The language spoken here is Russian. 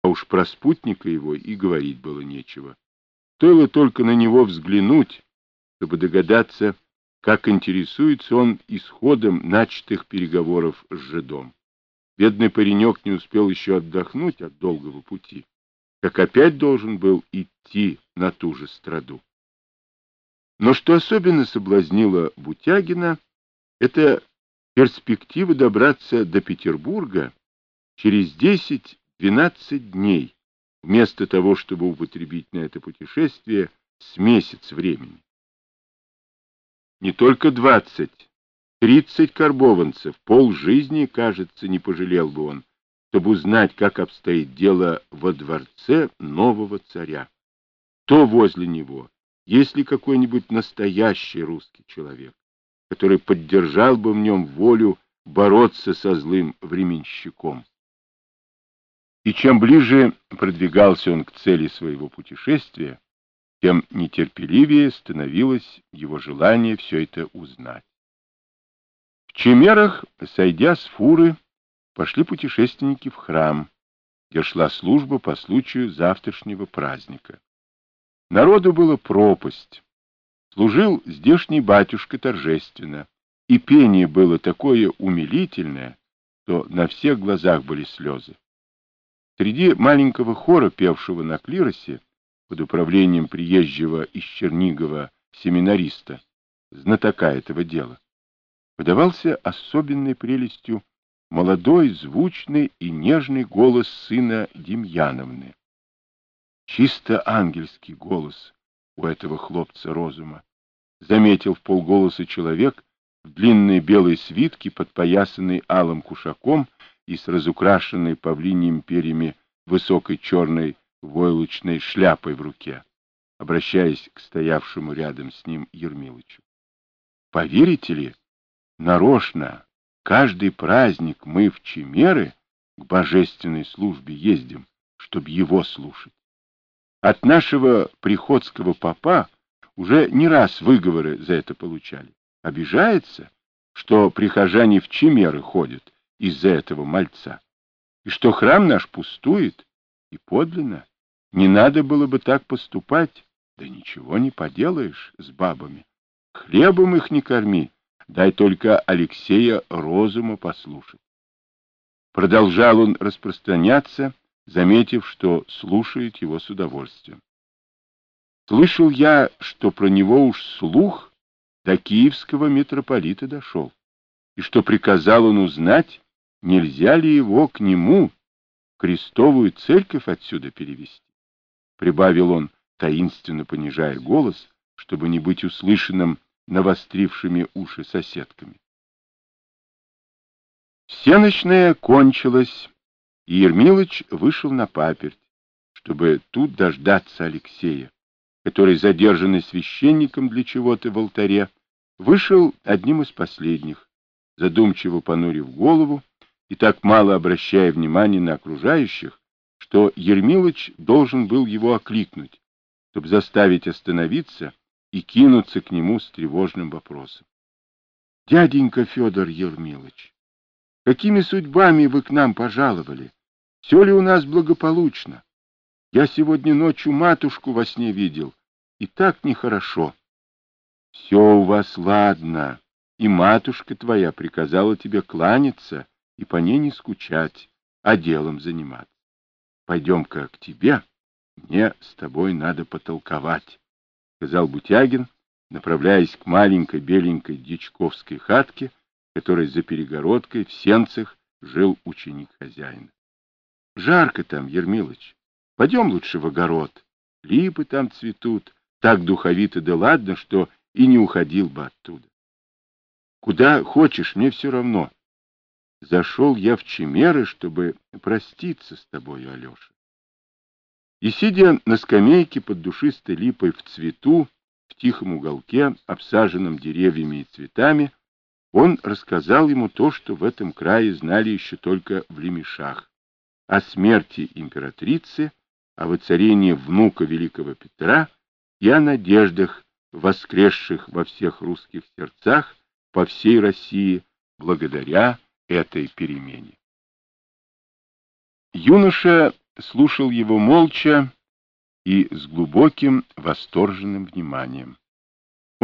уж про спутника его и говорить было нечего. Стоило только на него взглянуть, чтобы догадаться, как интересуется он исходом начатых переговоров с жидом. Бедный паренек не успел еще отдохнуть от долгого пути, как опять должен был идти на ту же страду. Но что особенно соблазнило Бутягина, это перспектива добраться до Петербурга через 10-12 дней, вместо того, чтобы употребить на это путешествие с месяц времени. Не только 20, 30 карбованцев, полжизни, кажется, не пожалел бы он, чтобы узнать, как обстоит дело во дворце нового царя. То возле него, есть ли какой-нибудь настоящий русский человек, который поддержал бы в нем волю бороться со злым временщиком. И чем ближе продвигался он к цели своего путешествия, тем нетерпеливее становилось его желание все это узнать. В Чемерах, сойдя с фуры, пошли путешественники в храм, где шла служба по случаю завтрашнего праздника. Народу было пропасть. Служил здешний батюшка торжественно, и пение было такое умилительное, что на всех глазах были слезы. Среди маленького хора, певшего на клиросе, под управлением приезжего из Чернигова семинариста, знатока этого дела, выдавался особенной прелестью молодой, звучный и нежный голос сына Демьяновны. Чисто ангельский голос у этого хлопца розума, заметил вполголоса человек в длинной белой свитке, подпоясанной алым кушаком и с разукрашенной павлиньими перьями высокой черной войлочной шляпой в руке, обращаясь к стоявшему рядом с ним Ермилычу. Поверите ли, нарочно каждый праздник мы в Чемеры к божественной службе ездим, чтобы его слушать. От нашего приходского попа уже не раз выговоры за это получали. Обижается, что прихожане в Чемеры ходят из-за этого мальца, и что храм наш пустует, и подлинно. Не надо было бы так поступать, да ничего не поделаешь с бабами. Хлебом их не корми, дай только Алексея розума послушать. Продолжал он распространяться, заметив, что слушает его с удовольствием. Слышал я, что про него уж слух до киевского митрополита дошел, и что приказал он узнать, нельзя ли его к нему, крестовую церковь, отсюда перевести. Прибавил он, таинственно понижая голос, чтобы не быть услышанным навострившими уши соседками. Всенощная кончилась, и Ермилыч вышел на паперть, чтобы тут дождаться Алексея, который, задержанный священником для чего-то в алтаре, вышел одним из последних, задумчиво понурив голову и так мало обращая внимания на окружающих, что Ермилыч должен был его окликнуть, чтобы заставить остановиться и кинуться к нему с тревожным вопросом. — Дяденька Федор Ермилыч, какими судьбами вы к нам пожаловали? Все ли у нас благополучно? Я сегодня ночью матушку во сне видел, и так нехорошо. — Все у вас ладно, и матушка твоя приказала тебе кланяться и по ней не скучать, а делом заниматься. Пойдем-ка к тебе, мне с тобой надо потолковать, — сказал Бутягин, направляясь к маленькой беленькой дьячковской хатке, которой за перегородкой в сенцах жил ученик хозяина. — Жарко там, Ермилыч, пойдем лучше в огород, липы там цветут, так духовито да ладно, что и не уходил бы оттуда. — Куда хочешь, мне все равно. Зашел я в Чемеры, чтобы проститься с тобою, Алеша. И, сидя на скамейке под душистой липой в цвету, в тихом уголке, обсаженном деревьями и цветами, он рассказал ему то, что в этом крае знали еще только в Лемешах, о смерти императрицы, о воцарении внука великого Петра и о надеждах, воскресших во всех русских сердцах по всей России благодаря этой перемене. Юноша слушал его молча и с глубоким восторженным вниманием.